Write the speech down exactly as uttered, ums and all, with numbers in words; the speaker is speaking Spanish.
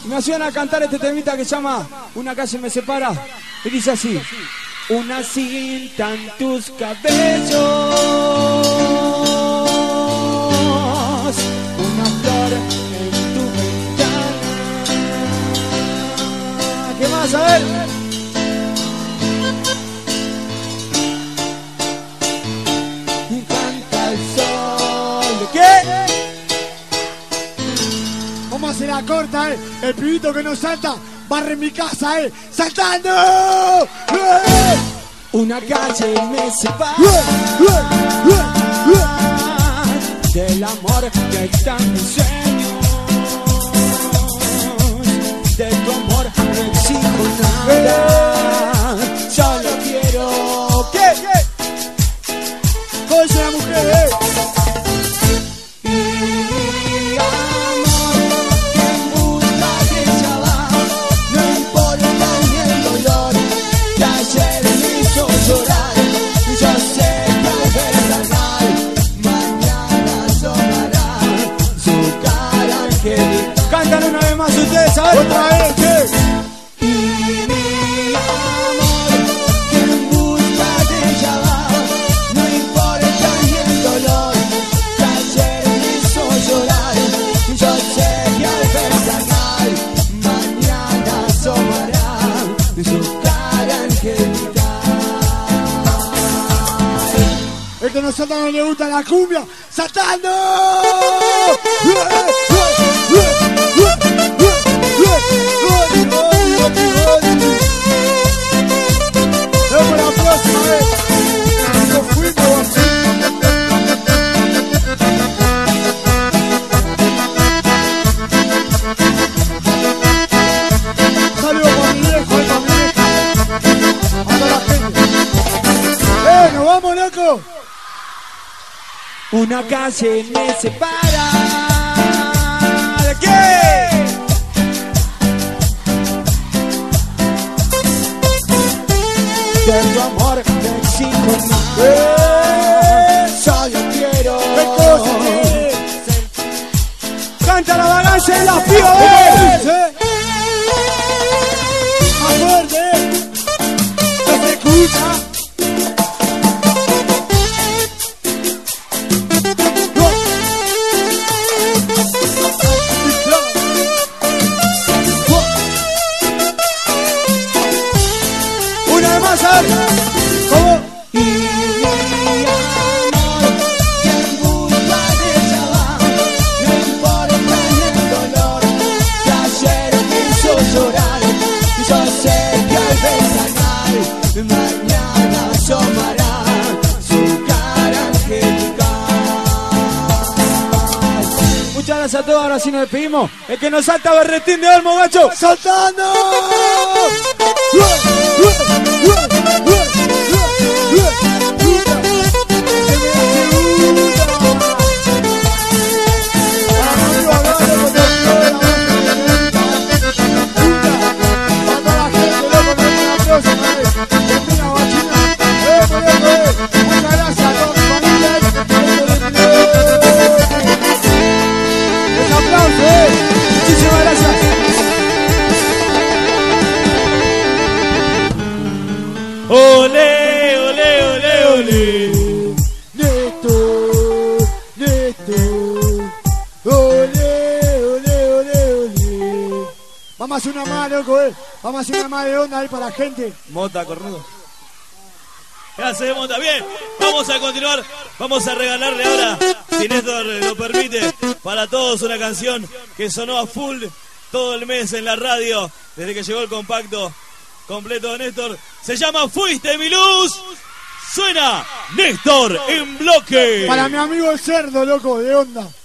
Y me ayudan a cantar este temita que se llama Una calle me separa. Y dice así: una cinta en tus cabellos, una flor en tu ventana. ¿Qué más? A ver. Y canta el sol. ¿Qué? Vamos a hacer la corta, eh. El pibito que no salta barre mi casa, eh. ¡Saltando! ¡Eh! Una calle me separa del amor que está en mis sueños. De tu amor no exijo nada, solo quiero que ¡Oye la mujer, eh! llorar, yo sé que al ventanal mañana asomará su cara angelical. Cantan una vez más ustedes, ¿sabes? Otra vez, ¿qué? Y mi amor, que en busca de ella va, no importa ni el dolor que ayer me hizo llorar. Yo sé que al ventanal mañana asomará su cara angelical. El que no salta no le gusta la cumbia. ¡Saltando! Vamos la próxima vez. Nos fuimos. Saludos para mi viejo, para mi vieja. A toda la gente. ¡Eh, nos vamos, loco! Una calle me separa. ¿De qué? De tu amor no exijo nada. Solo quiero. Canta la vagancia en las pibas. Más fuerte. No se escucha. ¿Cómo? Y mi amor, que en busca de ella va, no importa ni el dolor que ayer me hizo llorar. Yo sé que al ventanal mañana asomará su cara angelical. Muchas gracias a todos, ahora sí nos despedimos. El que nos salta berretín de Olmo, gacho. ¡Saltando! Muchísimas gracias. Olé, olé, olé, olé. Néstor, Néstor. Olé, olé, olé, olé. Vamos a hacer una más, loco, eh. Vamos a hacer una más de onda ahí para la gente. Mota, cornudo. Gracias, Mota. Bien, vamos a continuar. Vamos a regalarle ahora, si Néstor lo permite, para todos una canción que sonó a full todo el mes en la radio, desde que llegó el compacto completo de Néstor. Se llama Fuiste mi luz. Suena Néstor en bloque. Para mi amigo el cerdo, loco, de onda.